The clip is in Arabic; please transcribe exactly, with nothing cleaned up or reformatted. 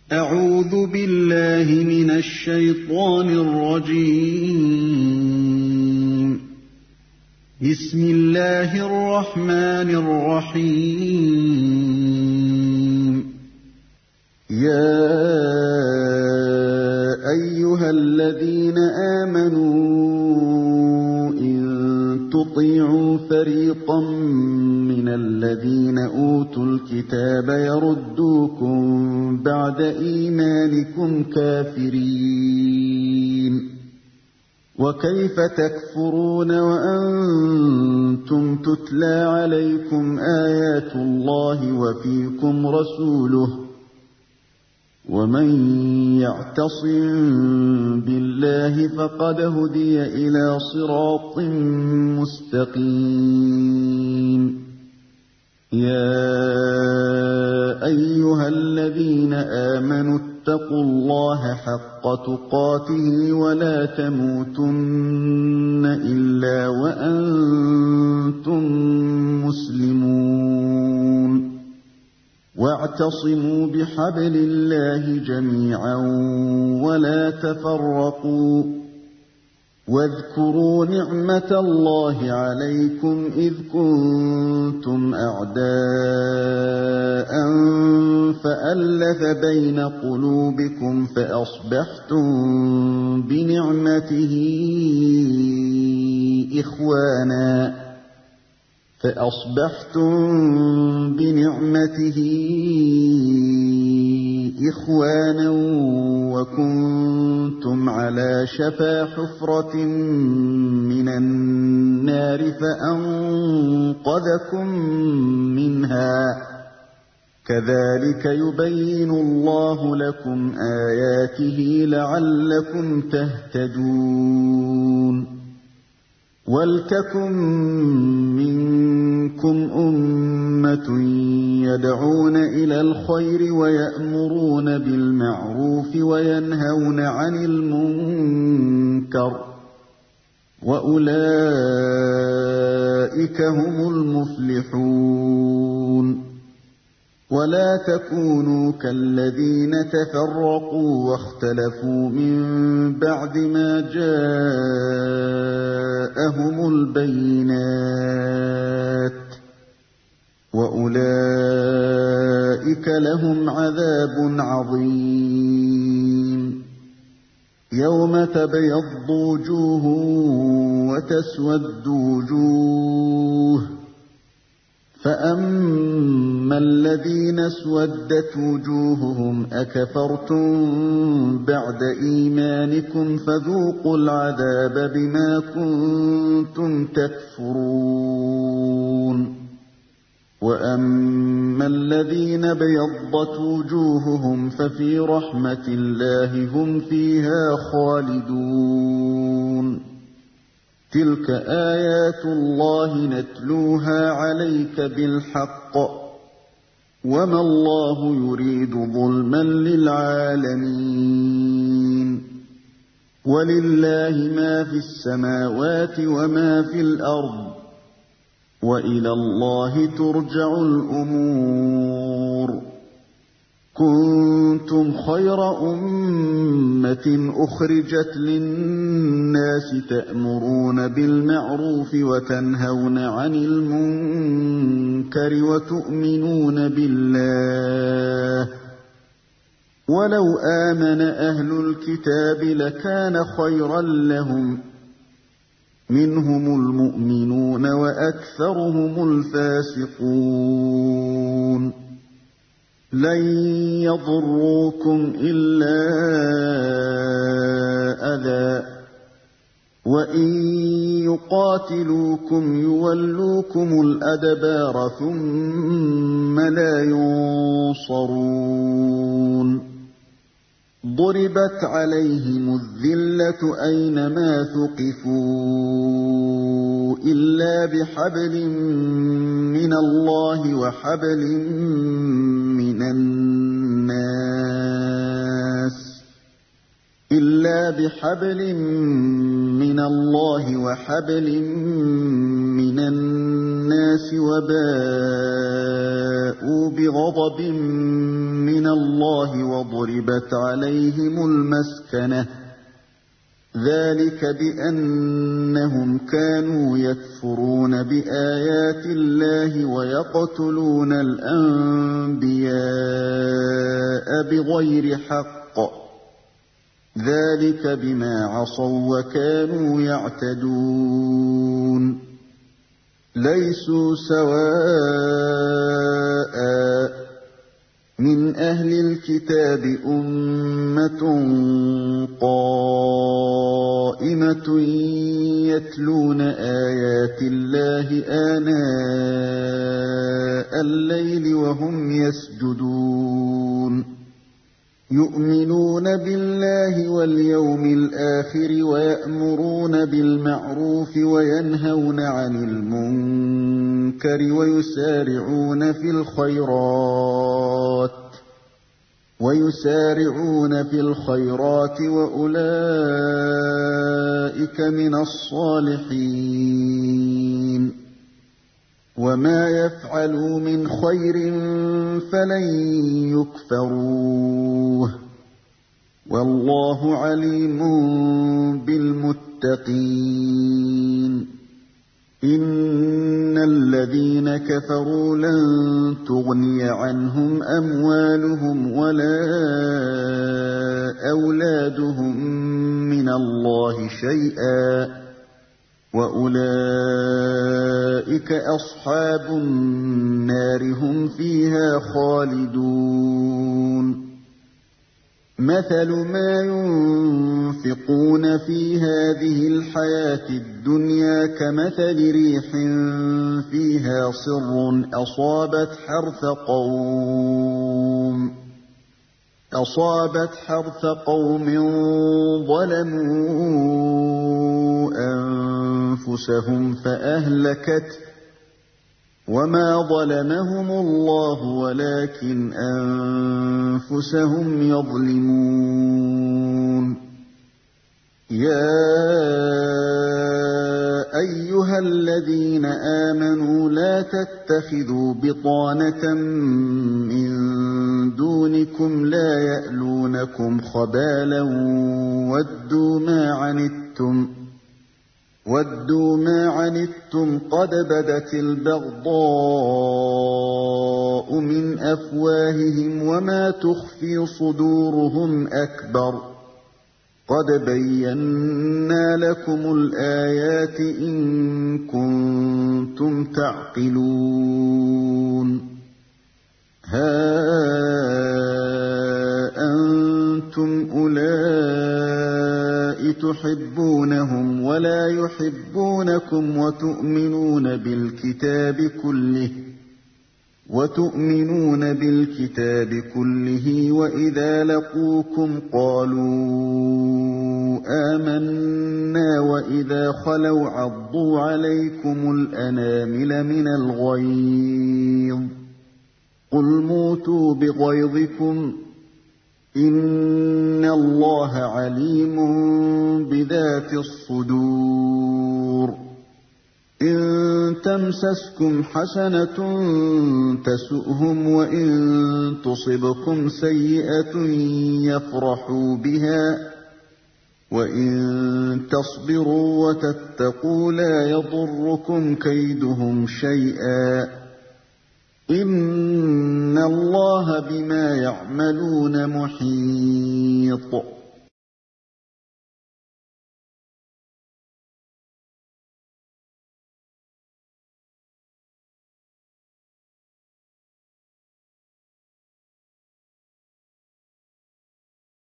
أعوذ بالله من الشيطان الرجيم. بسم الله الرحمن الرحيم. يا أيها الذين آمنوا إن تطيعوا فريقا من الذين أوتوا الكتاب يردوكم بعد إيمانكم كافرين وكيف تكفرون وأنتم تتلى عليكم آيات الله وفيكم رسوله ومن يعتصم بالله فقد هدي إلى صراط مستقيم. يا أيها الذين آمنوا اتقوا الله حق تقاته ولا تموتن إلا وأنتم مسلمون واعتصموا بحبل الله جميعا ولا تفرقوا واذكروا نعمة الله عليكم إذ كنتم أعداء فألف بين قلوبكم فأصبحتم بنعمته إخوانا فأصبحتم بنعمته إخوانا وكنتم على شفا حفرة من النار فأنقذكم منها كذلك يبين الله لكم آياته لعلكم تهتدون. وَلْتَكُن مِّنكُمْ أُمَّةٌ يَدْعُونَ إِلَى الْخَيْرِ وَيَأْمُرُونَ بِالْمَعْرُوفِ وَيَنْهَوْنَ عَنِ الْمُنكَرِ وَأُولَئِكَ هُمُ الْمُفْلِحُونَ. ولا تكونوا كالذين تفرقوا واختلفوا من بعد ما جاءهم البينات وأولئك لهم عذاب عظيم. يوم تبيض وجوه وتسود وجوه فأما الذين اسودت وجوههم أكفرتم بعد إيمانكم فذوقوا العذاب بما كنتم تكفرون. وأما الذين بيضت وجوههم ففي رحمة الله هم فيها خالدون. تلك آيات الله نتلوها عليك بالحق وما الله يريد ظلما للعالمين. ولله ما في السماوات وما في الأرض وإلى الله ترجع الأمور. كنتم خير أمة أخرجت للناس تأمرون بالمعروف وتنهون عن المنكر وتؤمنون بالله. ولو آمن أهل الكتاب لكان خيرا لهم منهم المؤمنون وأكثرهم الفاسقون. لن يضروكم إلا أذى وإن يقاتلوكم يولوكم الأدبار ثم لا ينصرون. ضربت عليهم الذلة أينما ثقفوا إلا بحبل من الله وحبل من الناس إلا بحبل من الله وحبل من الناس وباءوا فباءوا بغضب من الله وضربت عليهم المسكنة ذلك بأنهم كانوا يكفرون بآيات الله ويقتلون الأنبياء بغير حق ذلك بما عصوا وكانوا يعتدون ليسوا سواء من أهل الكتاب أمة قائمة يتلون آيات الله آناء الليل وهم يسجدون يؤمنون بالله واليوم الآخر ويأمرون بالمعروف وينهون عن المنكر ويسارعون في الخيرات ويسارعون في الخيرات وأولئك من الصالحين وما يفعلوا من خير فلن يكفروه والله عليم بالمتقين إن الذين كفروا لن تغني عنهم أموالهم ولا أولادهم من الله شيئا وأولئك أصحاب النار هم فيها خالدون مثل ما ينفقون في هذه الحياة الدنيا كمثل ريح فيها صر أصابت حرث قوم أصابت حرث قوم ظلموا أنفسهم فأهلكت وما ظلمهم الله ولكن أنفسهم يظلمون يا أيها الذين آمنوا لا تتخذوا بطانة من دونكم لا يألونكم خبالا ودوا ما عنتم ودوا ما عنتم قد بدت البغضاء من أفواههم وما تخفي صدورهم أكبر قد بينا لكم الآيات إن كنتم تعقلون ها أنتم أولئك تحبونهم ولا يحبونكم وتؤمنون بالكتاب كله وتؤمنون بالكتاب كله وإذا لقوكم قالوا آمنا وإذا خلوا عضوا عليكم الأنامل من الغيظ قل موتوا بغيظكم إن الله عليم بذات الصدور إن تمسسكم حسنة تسؤهم وإن تصبكم سيئة يفرحوا بها وإن تصبروا وتتقوا لا يضركم كيدهم شيئا إن الله بما يعملون محيط